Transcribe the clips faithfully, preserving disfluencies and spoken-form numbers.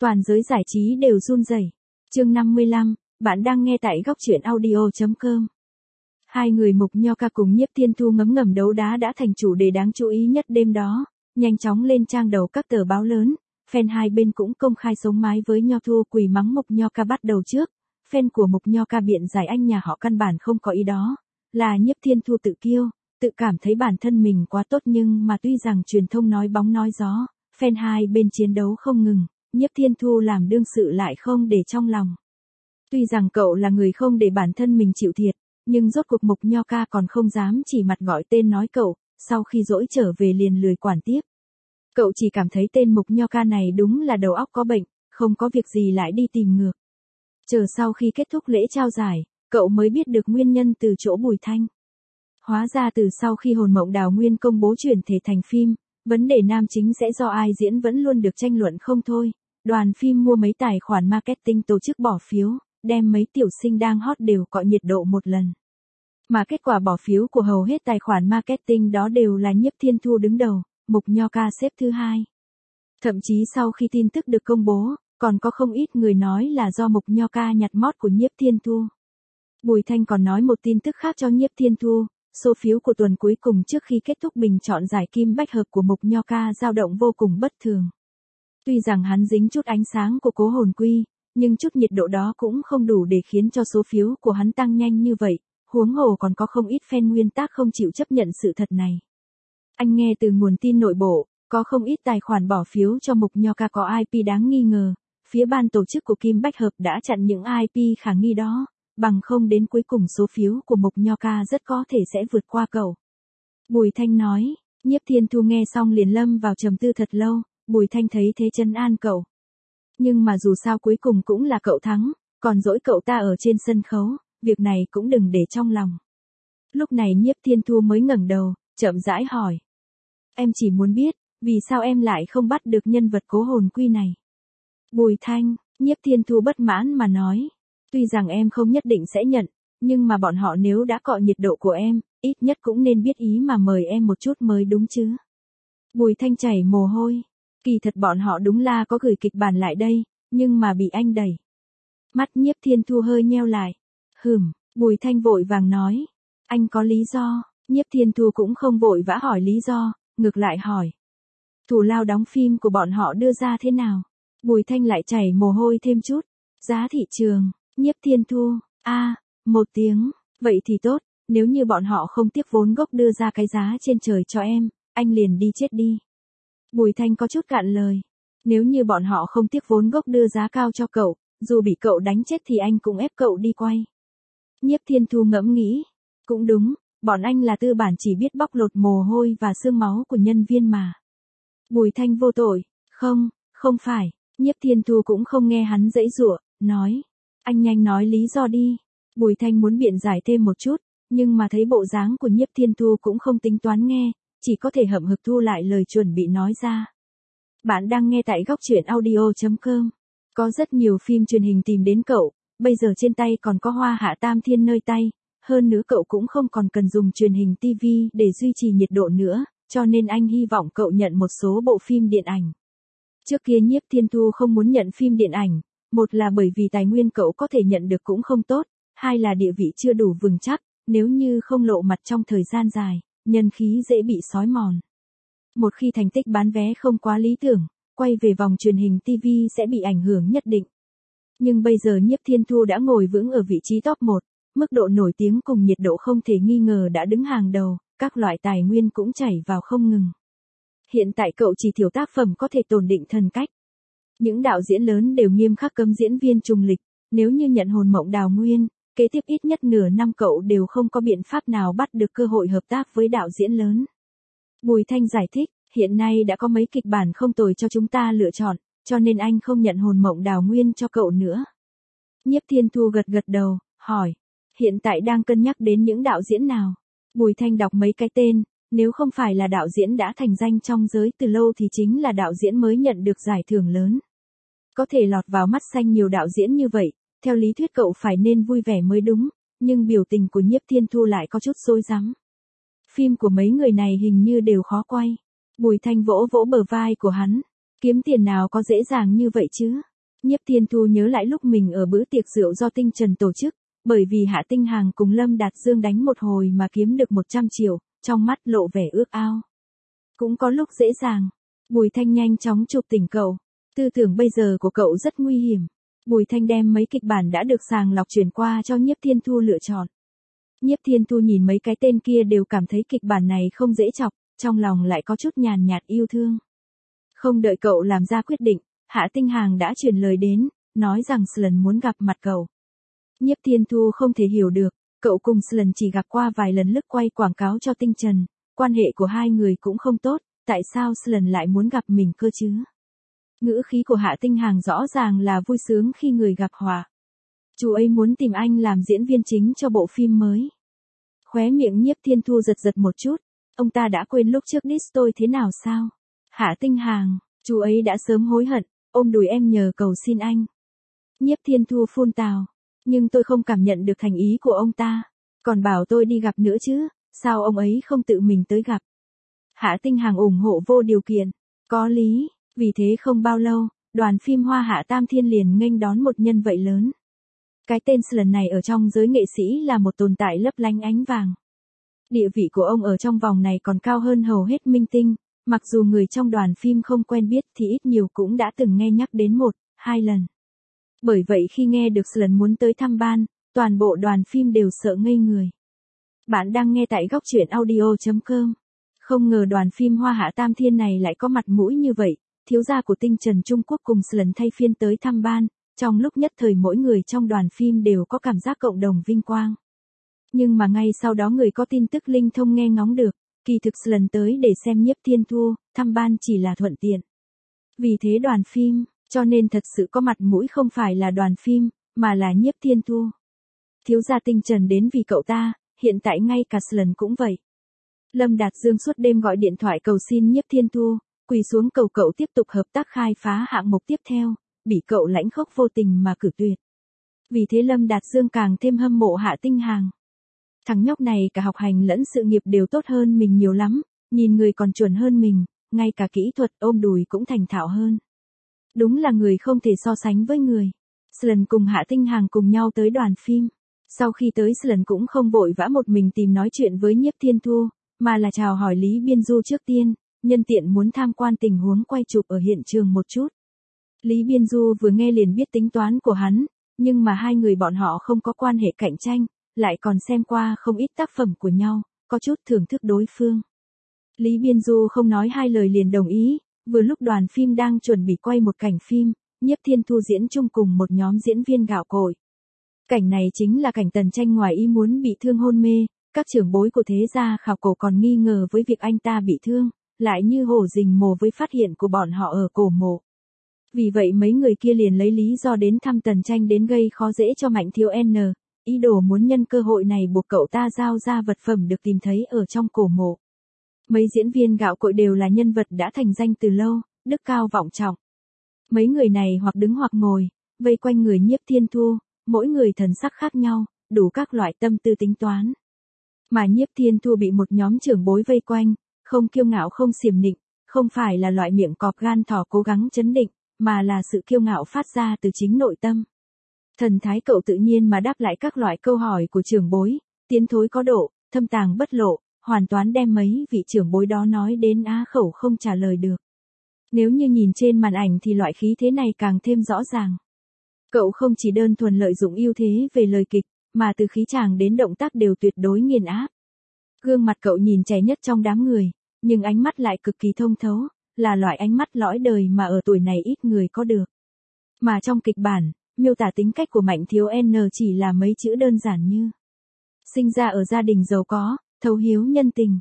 Toàn giới giải trí đều run rẩy. Chương năm mươi lăm, bạn đang nghe tại góc truyện audio chấm com. Hai người Mục Nho Ca cùng Nhiếp Thiên Thu ngấm ngầm đấu đá đã thành chủ đề đáng chú ý nhất đêm đó, nhanh chóng lên trang đầu các tờ báo lớn, fan hai bên cũng công khai sống mái với Nho Thu quỳ mắng Mục Nho Ca bắt đầu trước. Fan của Mục Nho Ca biện giải anh nhà họ căn bản không có ý đó, là Nhiếp Thiên Thu tự kiêu, tự cảm thấy bản thân mình quá tốt, nhưng mà tuy rằng truyền thông nói bóng nói gió, fan hai bên chiến đấu không ngừng, Nhiếp Thiên Thu làm đương sự lại không để trong lòng. Tuy rằng cậu là người không để bản thân mình chịu thiệt, nhưng rốt cuộc Mục Nho Ca còn không dám chỉ mặt gọi tên nói cậu, sau khi dỗi trở về liền lười quản tiếp. Cậu chỉ cảm thấy tên Mục Nho Ca này đúng là đầu óc có bệnh, không có việc gì lại đi tìm ngược. Chờ sau khi kết thúc lễ trao giải, cậu mới biết được nguyên nhân từ chỗ Bùi Thanh. Hóa ra từ sau khi Hồn Mộng Đào Nguyên công bố chuyển thể thành phim, vấn đề nam chính sẽ do ai diễn vẫn luôn được tranh luận không thôi. Đoàn phim mua mấy tài khoản marketing tổ chức bỏ phiếu, đem mấy tiểu sinh đang hot đều cọ nhiệt độ một lần. Mà kết quả bỏ phiếu của hầu hết tài khoản marketing đó đều là Nhiếp Thiên Thu đứng đầu, Mục Nho Ca xếp thứ hai. Thậm chí sau khi tin tức được công bố, còn có không ít người nói là do Mục Nho Ca nhặt mót của Nhiếp Thiên Thu. Bùi Thanh còn nói một tin tức khác cho Nhiếp Thiên Thu, số phiếu của tuần cuối cùng trước khi kết thúc bình chọn giải Kim Bách Hợp của Mục Nho Ca dao động vô cùng bất thường. Tuy rằng hắn dính chút ánh sáng của Cố Hồn Quy, nhưng chút nhiệt độ đó cũng không đủ để khiến cho số phiếu của hắn tăng nhanh như vậy, huống hồ còn có không ít fan nguyên tác không chịu chấp nhận sự thật này. Anh nghe từ nguồn tin nội bộ, có không ít tài khoản bỏ phiếu cho Mục Nho Ca có i pê đáng nghi ngờ, phía ban tổ chức của Kim Bách Hợp đã chặn những i pê khả nghi đó, bằng không đến cuối cùng số phiếu của Mục Nho Ca rất có thể sẽ vượt qua cậu. Bùi Thanh nói. Nhiếp Thiên Thu nghe xong liền lâm vào trầm tư thật lâu. Bùi Thanh thấy thế trấn an cậu. Nhưng mà dù sao cuối cùng cũng là cậu thắng, còn dỗi cậu ta ở trên sân khấu, việc này cũng đừng để trong lòng. Lúc này Nhiếp Thiên Thu mới ngẩng đầu, chậm rãi hỏi. Em chỉ muốn biết, vì sao em lại không bắt được nhân vật Cố Hồn Quy này? Bùi Thanh, Nhiếp Thiên Thu bất mãn mà nói. Tuy rằng em không nhất định sẽ nhận, nhưng mà bọn họ nếu đã cọ nhiệt độ của em, ít nhất cũng nên biết ý mà mời em một chút mới đúng chứ. Bùi Thanh chảy mồ hôi. Kỳ thật bọn họ đúng là có gửi kịch bản lại đây, nhưng mà bị anh đẩy. Mắt Nhiếp Thiên Thu hơi nheo lại. Hừm, Bùi Thanh vội vàng nói. Anh có lý do. Nhiếp Thiên Thu cũng không vội vã hỏi lý do, ngược lại hỏi. Thù lao đóng phim của bọn họ đưa ra thế nào? Bùi Thanh lại chảy mồ hôi thêm chút. Giá thị trường. Nhiếp Thiên Thu. A, à, một tiếng. Vậy thì tốt, nếu như bọn họ không tiếc vốn gốc đưa ra cái giá trên trời cho em, anh liền đi chết đi. Bùi Thanh có chút cạn lời. Nếu như bọn họ không tiếc vốn gốc đưa giá cao cho cậu, dù bị cậu đánh chết thì anh cũng ép cậu đi quay. Nhiếp Thiên Thu ngẫm nghĩ. Cũng đúng, bọn anh là tư bản chỉ biết bóc lột mồ hôi và xương máu của nhân viên mà. Bùi Thanh vô tội. Không, không phải. Nhiếp Thiên Thu cũng không nghe hắn giãy giụa, nói. Anh nhanh nói lý do đi. Bùi Thanh muốn biện giải thêm một chút, nhưng mà thấy bộ dáng của Nhiếp Thiên Thu cũng không tính toán nghe, chỉ có thể hậm hực thu lại lời chuẩn bị nói ra. Bạn đang nghe tại góc truyện audio chấm com. Có rất nhiều phim truyền hình tìm đến cậu, bây giờ trên tay còn có Hoa Hạ Tam Thiên nơi tay, hơn nữa cậu cũng không còn cần dùng truyền hình ti vi để duy trì nhiệt độ nữa, cho nên anh hy vọng cậu nhận một số bộ phim điện ảnh. Trước kia Nhiếp Thiên Thu không muốn nhận phim điện ảnh, một là bởi vì tài nguyên cậu có thể nhận được cũng không tốt, hai là địa vị chưa đủ vững chắc, nếu như không lộ mặt trong thời gian dài, nhân khí dễ bị xói mòn. Một khi thành tích bán vé không quá lý tưởng, quay về vòng truyền hình ti vi sẽ bị ảnh hưởng nhất định. Nhưng bây giờ Nhiếp Thiên Thu đã ngồi vững ở vị trí top một, mức độ nổi tiếng cùng nhiệt độ không thể nghi ngờ đã đứng hàng đầu, các loại tài nguyên cũng chảy vào không ngừng. Hiện tại cậu chỉ thiếu tác phẩm có thể tồn định thần cách. Những đạo diễn lớn đều nghiêm khắc cấm diễn viên trùng lịch, nếu như nhận Hồn Mộng Đào Nguyên, kế tiếp ít nhất nửa năm cậu đều không có biện pháp nào bắt được cơ hội hợp tác với đạo diễn lớn. Bùi Thanh giải thích, hiện nay đã có mấy kịch bản không tồi cho chúng ta lựa chọn, cho nên anh không nhận Hồn Mộng Đào Nguyên cho cậu nữa. Nhiếp Thiên Thu gật gật đầu, hỏi, hiện tại đang cân nhắc đến những đạo diễn nào? Bùi Thanh đọc mấy cái tên, nếu không phải là đạo diễn đã thành danh trong giới từ lâu thì chính là đạo diễn mới nhận được giải thưởng lớn. Có thể lọt vào mắt xanh nhiều đạo diễn như vậy, theo lý thuyết cậu phải nên vui vẻ mới đúng, nhưng biểu tình của Nhiếp Thiên Thu lại có chút rối rắm. Phim của mấy người này hình như đều khó quay. Bùi Thanh vỗ vỗ bờ vai của hắn. Kiếm tiền nào có dễ dàng như vậy chứ? Nhiếp Thiên Thu nhớ lại lúc mình ở bữa tiệc rượu do Tinh Trần tổ chức, bởi vì Hạ Tinh Hàng cùng Lâm Đạt Dương đánh một hồi mà kiếm được một trăm triệu, trong mắt lộ vẻ ước ao. Cũng có lúc dễ dàng. Bùi Thanh nhanh chóng chụp tỉnh cậu. Tư tưởng bây giờ của cậu rất nguy hiểm. Bùi Thanh đem mấy kịch bản đã được sàng lọc chuyển qua cho Nhiếp Thiên Thu lựa chọn. Nhiếp Thiên Thu nhìn mấy cái tên kia đều cảm thấy kịch bản này không dễ chọc, trong lòng lại có chút nhàn nhạt yêu thương. Không đợi cậu làm ra quyết định, Hạ Tinh Hàng đã truyền lời đến, nói rằng Slan muốn gặp mặt cậu. Nhiếp Thiên Thu không thể hiểu được, cậu cùng Slan chỉ gặp qua vài lần lúc quay quảng cáo cho Tinh Trần, quan hệ của hai người cũng không tốt, tại sao Slan lại muốn gặp mình cơ chứ? Ngữ khí của Hạ Tinh Hàng rõ ràng là vui sướng khi người gặp họa. Chú ấy muốn tìm anh làm diễn viên chính cho bộ phim mới. Khóe miệng Nhiếp Thiên Thu giật giật một chút, ông ta đã quên lúc trước diss tôi thế nào sao? Hạ Tinh Hàng, chú ấy đã sớm hối hận, ôm đùi em nhờ cầu xin anh. Nhiếp Thiên Thu phun tào, nhưng tôi không cảm nhận được thành ý của ông ta, còn bảo tôi đi gặp nữa chứ, sao ông ấy không tự mình tới gặp? Hạ Tinh Hàng ủng hộ vô điều kiện, có lý, vì thế không bao lâu, đoàn phim Hoa Hạ Tam Thiên liền nghênh đón một nhân vật lớn. Cái tên Slan này ở trong giới nghệ sĩ là một tồn tại lấp lánh ánh vàng. Địa vị của ông ở trong vòng này còn cao hơn hầu hết minh tinh, mặc dù người trong đoàn phim không quen biết thì ít nhiều cũng đã từng nghe nhắc đến một, hai lần. Bởi vậy khi nghe được Slan muốn tới thăm ban, toàn bộ đoàn phim đều sợ ngây người. Bạn đang nghe tại góc truyện audio chấm com. Không ngờ đoàn phim Hoa Hạ Tam Thiên này lại có mặt mũi như vậy, thiếu gia của Tinh Trần Trung Quốc cùng Slan thay phiên tới thăm ban, trong lúc nhất thời mỗi người trong đoàn phim đều có cảm giác cộng đồng vinh quang. Nhưng mà ngay sau đó người có tin tức linh thông nghe ngóng được, kỳ thực Slan tới để xem Nhiếp Thiên Thu, thăm ban chỉ là thuận tiện. Vì thế đoàn phim, cho nên thật sự có mặt mũi không phải là đoàn phim, mà là Nhiếp Thiên Thu. Thiếu gia Tinh Trần đến vì cậu ta, hiện tại ngay cả Slan cũng vậy. Lâm Đạt Dương suốt đêm gọi điện thoại cầu xin Nhiếp Thiên Thu, quỳ xuống cầu cậu tiếp tục hợp tác khai phá hạng mục tiếp theo, bị cậu lãnh khốc vô tình mà cử tuyệt. Vì thế Lâm Đạt Dương càng thêm hâm mộ Hạ Tinh Hàng. Thằng nhóc này cả học hành lẫn sự nghiệp đều tốt hơn mình nhiều lắm, nhìn người còn chuẩn hơn mình, ngay cả kỹ thuật ôm đùi cũng thành thạo hơn. Đúng là người không thể so sánh với người. Slan cùng Hạ Tinh Hàng cùng nhau tới đoàn phim. Sau khi tới Slan cũng không vội vã một mình tìm nói chuyện với Nhiếp Thiên Thu, mà là chào hỏi Lý Biên Du trước tiên, nhân tiện muốn tham quan tình huống quay chụp ở hiện trường một chút. Lý Biên Du vừa nghe liền biết tính toán của hắn, nhưng mà hai người bọn họ không có quan hệ cạnh tranh, lại còn xem qua không ít tác phẩm của nhau, có chút thưởng thức đối phương. Lý Biên Du không nói hai lời liền đồng ý, vừa lúc đoàn phim đang chuẩn bị quay một cảnh phim, Nhiếp Thiên Thu diễn chung cùng một nhóm diễn viên gạo cội. Cảnh này chính là cảnh Tần Tranh ngoài ý muốn bị thương hôn mê, các trưởng bối của thế gia khảo cổ còn nghi ngờ với việc anh ta bị thương, lại như hổ rình mồ với phát hiện của bọn họ ở cổ mộ. Vì vậy mấy người kia liền lấy lý do đến thăm Tần Tranh đến gây khó dễ cho Mạnh Thiếu N, ý đồ muốn nhân cơ hội này buộc cậu ta giao ra vật phẩm được tìm thấy ở trong cổ mộ. Mấy diễn viên gạo cội đều là nhân vật đã thành danh từ lâu, đức cao vọng trọng. Mấy người này hoặc đứng hoặc ngồi, vây quanh người Nhiếp Thiên Thu, mỗi người thần sắc khác nhau, đủ các loại tâm tư tính toán. Mà Nhiếp Thiên Thu bị một nhóm trưởng bối vây quanh, không kiêu ngạo không xiểm nịnh, không phải là loại miệng cọp gan thỏ cố gắng chấn định, mà là sự kiêu ngạo phát ra từ chính nội tâm. Thần thái cậu tự nhiên mà đáp lại các loại câu hỏi của trưởng bối, tiến thối có độ, thâm tàng bất lộ, hoàn toàn đem mấy vị trưởng bối đó nói đến á khẩu không trả lời được. Nếu như nhìn trên màn ảnh thì loại khí thế này càng thêm rõ ràng. Cậu không chỉ đơn thuần lợi dụng ưu thế về lời kịch, mà từ khí chàng đến động tác đều tuyệt đối nghiền áp. Gương mặt cậu nhìn trẻ nhất trong đám người, nhưng ánh mắt lại cực kỳ thông thấu, là loại ánh mắt lõi đời mà ở tuổi này ít người có được. Mà trong kịch bản, miêu tả tính cách của Mạnh Thiếu N chỉ là mấy chữ đơn giản như sinh ra ở gia đình giàu có, thấu hiếu nhân tình.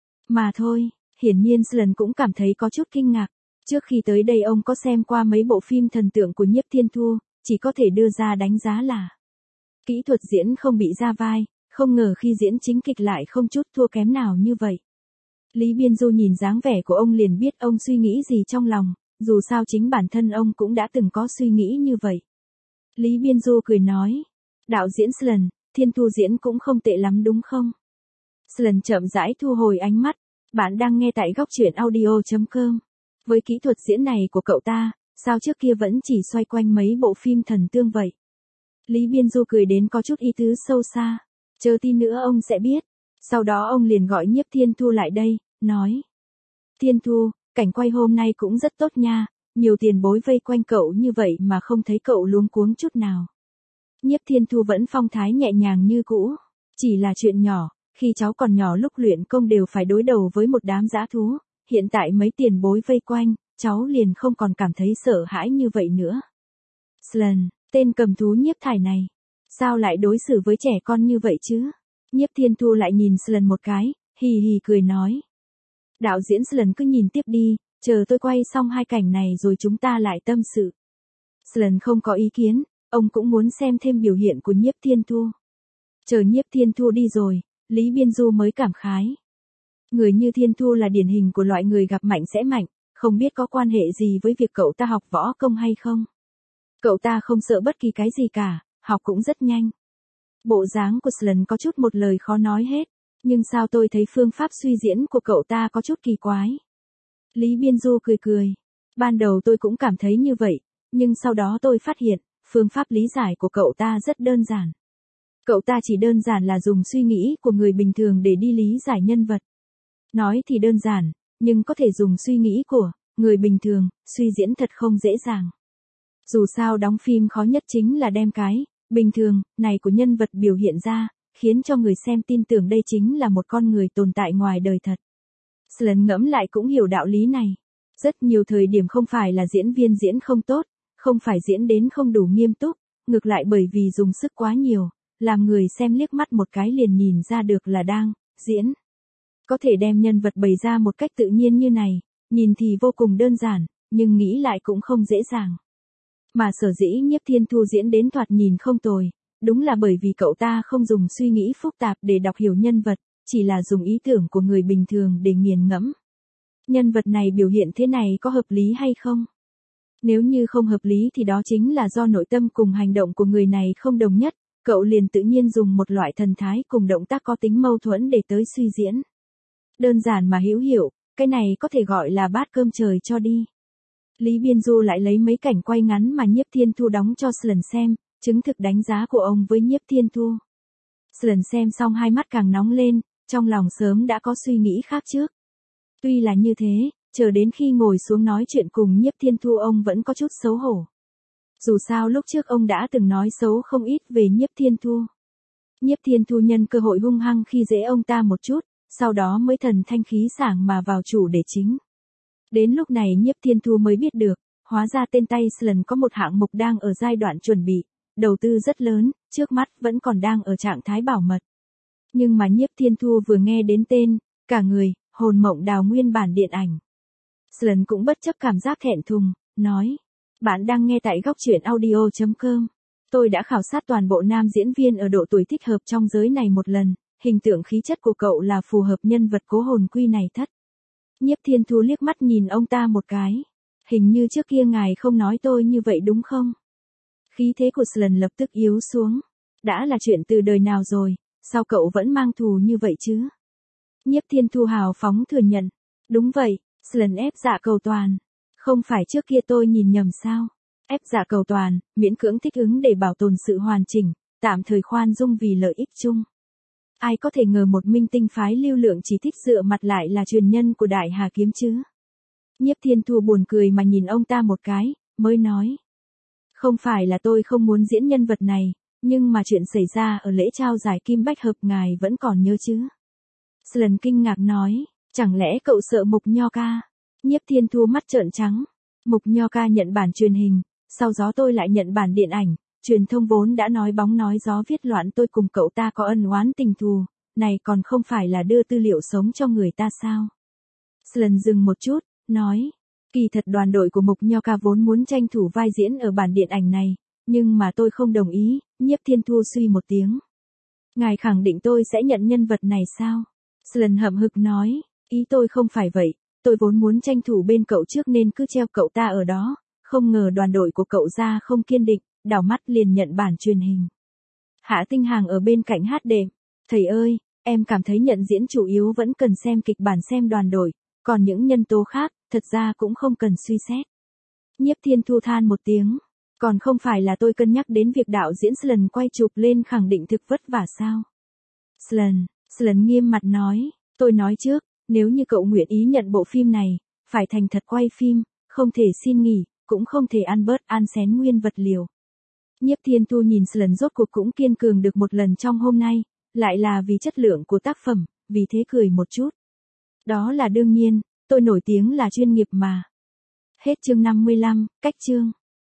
Mà thôi, hiển nhiên Slan cũng cảm thấy có chút kinh ngạc. Trước khi tới đây ông có xem qua mấy bộ phim thần tượng của Nhiếp Thiên Thu, chỉ có thể đưa ra đánh giá là kỹ thuật diễn không bị ra vai, không ngờ khi diễn chính kịch lại không chút thua kém nào như vậy. Lý Biên Du nhìn dáng vẻ của ông liền biết ông suy nghĩ gì trong lòng, dù sao chính bản thân ông cũng đã từng có suy nghĩ như vậy. Lý Biên Du cười nói, đạo diễn Slan, Thiên Thu diễn cũng không tệ lắm đúng không? Slan chậm rãi thu hồi ánh mắt, bạn đang nghe tại góc truyện audio chấm com. Với kỹ thuật diễn này của cậu ta, Sao trước kia vẫn chỉ xoay quanh mấy bộ phim thần tương vậy? Lý Biên Du cười đến có chút ý tứ sâu xa. Chờ tí nữa ông sẽ biết. Sau đó ông liền gọi Nhiếp Thiên Thu lại đây, nói. Thiên Thu, cảnh quay hôm nay cũng rất tốt nha, nhiều tiền bối vây quanh cậu như vậy mà không thấy cậu luống cuống chút nào. Nhiếp Thiên Thu vẫn phong thái nhẹ nhàng như cũ. Chỉ là chuyện nhỏ, khi cháu còn nhỏ lúc luyện công đều phải đối đầu với một đám dã thú, hiện tại mấy tiền bối vây quanh, cháu liền không còn cảm thấy sợ hãi như vậy nữa. Slan, tên cầm thú Nhiếp Thải này, sao lại đối xử với trẻ con như vậy chứ? Nhiếp Thiên Thu lại nhìn Slan một cái, hì hì cười nói. Đạo diễn Slan cứ nhìn tiếp đi, chờ tôi quay xong hai cảnh này rồi chúng ta lại tâm sự. Slan không có ý kiến, ông cũng muốn xem thêm biểu hiện của Nhiếp Thiên Thu. Chờ Nhiếp Thiên Thu đi rồi, Lý Biên Du mới cảm khái. Người như Thiên Thu là điển hình của loại người gặp mạnh sẽ mạnh, không biết có quan hệ gì với việc cậu ta học võ công hay không. Cậu ta không sợ bất kỳ cái gì cả, học cũng rất nhanh. Bộ dáng của Slan có chút một lời khó nói hết, nhưng sao tôi thấy phương pháp suy diễn của cậu ta có chút kỳ quái. Lý Biên Du cười cười. Ban đầu tôi cũng cảm thấy như vậy, nhưng sau đó tôi phát hiện, phương pháp lý giải của cậu ta rất đơn giản. Cậu ta chỉ đơn giản là dùng suy nghĩ của người bình thường để đi lý giải nhân vật. Nói thì đơn giản, nhưng có thể dùng suy nghĩ của người bình thường, suy diễn thật không dễ dàng. Dù sao đóng phim khó nhất chính là đem cái bình thường này của nhân vật biểu hiện ra, khiến cho người xem tin tưởng đây chính là một con người tồn tại ngoài đời thật. Slan ngẫm lại cũng hiểu đạo lý này. Rất nhiều thời điểm không phải là diễn viên diễn không tốt, không phải diễn đến không đủ nghiêm túc, ngược lại bởi vì dùng sức quá nhiều, làm người xem liếc mắt một cái liền nhìn ra được là đang diễn. Có thể đem nhân vật bày ra một cách tự nhiên như này, nhìn thì vô cùng đơn giản, nhưng nghĩ lại cũng không dễ dàng. Mà sở dĩ Nhiếp Thiên Thu diễn đến thoạt nhìn không tồi, đúng là bởi vì cậu ta không dùng suy nghĩ phức tạp để đọc hiểu nhân vật, chỉ là dùng ý tưởng của người bình thường để nghiền ngẫm. Nhân vật này biểu hiện thế này có hợp lý hay không? Nếu như không hợp lý thì đó chính là do nội tâm cùng hành động của người này không đồng nhất, cậu liền tự nhiên dùng một loại thần thái cùng động tác có tính mâu thuẫn để tới suy diễn. Đơn giản mà hữu hiệu, cái này có thể gọi là bát cơm trời cho đi. Lý Biên Du lại lấy mấy cảnh quay ngắn mà Nhiếp Thiên Thu đóng cho Slan xem, chứng thực đánh giá của ông với Nhiếp Thiên Thu. Slan xem xong hai mắt càng nóng lên, trong lòng sớm đã có suy nghĩ khác trước. Tuy là như thế, chờ đến khi ngồi xuống nói chuyện cùng Nhiếp Thiên Thu ông vẫn có chút xấu hổ. Dù sao lúc trước ông đã từng nói xấu không ít về Nhiếp Thiên Thu. Nhiếp Thiên Thu nhân cơ hội hung hăng khi dễ ông ta một chút, sau đó mới thần thanh khí sảng mà vào chủ đề chính. Đến lúc này Nhiếp Thiên Thu mới biết được, hóa ra tên tay Slan có một hạng mục đang ở giai đoạn chuẩn bị, đầu tư rất lớn, trước mắt vẫn còn đang ở trạng thái bảo mật. Nhưng mà Nhiếp Thiên Thu vừa nghe đến tên, cả người, hồn mộng đào nguyên bản điện ảnh. Slan cũng bất chấp cảm giác thẹn thùng, nói, bạn đang nghe tại góc truyện audio chấm com. Tôi đã khảo sát toàn bộ nam diễn viên ở độ tuổi thích hợp trong giới này một lần, hình tượng khí chất của cậu là phù hợp nhân vật cố hồn quy này thất. Nhiếp Thiên Thu liếc mắt nhìn ông ta một cái. Hình như trước kia ngài không nói tôi như vậy đúng không? Khí thế của Slan lập tức yếu xuống. Đã là chuyện từ đời nào rồi, sao cậu vẫn mang thù như vậy chứ? Nhiếp Thiên Thu hào phóng thừa nhận. Đúng vậy, Slan ép dạ cầu toàn. Không phải trước kia tôi nhìn nhầm sao? Ép dạ cầu toàn, miễn cưỡng thích ứng để bảo tồn sự hoàn chỉnh, tạm thời khoan dung vì lợi ích chung. Ai có thể ngờ một minh tinh phái lưu lượng chỉ thích dựa mặt lại là truyền nhân của Đại Hà Kiếm chứ? Nhiếp Thiên Thu buồn cười mà nhìn ông ta một cái, mới nói. Không phải là tôi không muốn diễn nhân vật này, nhưng mà chuyện xảy ra ở lễ trao giải Kim Bách Hợp ngài vẫn còn nhớ chứ? Slan kinh ngạc nói, chẳng lẽ cậu sợ Mục Nho Ca? Nhiếp Thiên Thu mắt trợn trắng. Mục Nho Ca nhận bản truyền hình, sau đó tôi lại nhận bản điện ảnh. Truyền thông vốn đã nói bóng nói gió viết loạn tôi cùng cậu ta có ân oán tình thù, này còn không phải là đưa tư liệu sống cho người ta sao? Slan dừng một chút, nói, kỳ thật đoàn đội của Mục Nho Ca vốn muốn tranh thủ vai diễn ở bản điện ảnh này, nhưng mà tôi không đồng ý. Nhiếp Thiên Thu suy một tiếng. Ngài khẳng định tôi sẽ nhận nhân vật này sao? Slan hậm hực nói, ý tôi không phải vậy, tôi vốn muốn tranh thủ bên cậu trước nên cứ treo cậu ta ở đó, không ngờ đoàn đội của cậu ra không kiên định. Đảo mắt liền nhận bản truyền hình. Hạ Tinh Hàng ở bên cạnh hát đệm. Thầy ơi, em cảm thấy nhận diễn chủ yếu vẫn cần xem kịch bản xem đoàn đội, còn những nhân tố khác, thật ra cũng không cần suy xét. Nhiếp Thiên Thu than một tiếng. Còn không phải là tôi cân nhắc đến việc đạo diễn Slan quay chụp lên khẳng định thực vất vả sao? Slan, Slan nghiêm mặt nói, tôi nói trước, nếu như cậu nguyện ý nhận bộ phim này, phải thành thật quay phim, không thể xin nghỉ, cũng không thể ăn bớt ăn xén nguyên vật liệu. Nhiếp Thiên Thu nhìn Slan rốt cuộc cũng kiên cường được một lần trong hôm nay, lại là vì chất lượng của tác phẩm, vì thế cười một chút. Đó là đương nhiên, tôi nổi tiếng là chuyên nghiệp mà. Hết chương năm mươi lăm, cách chương.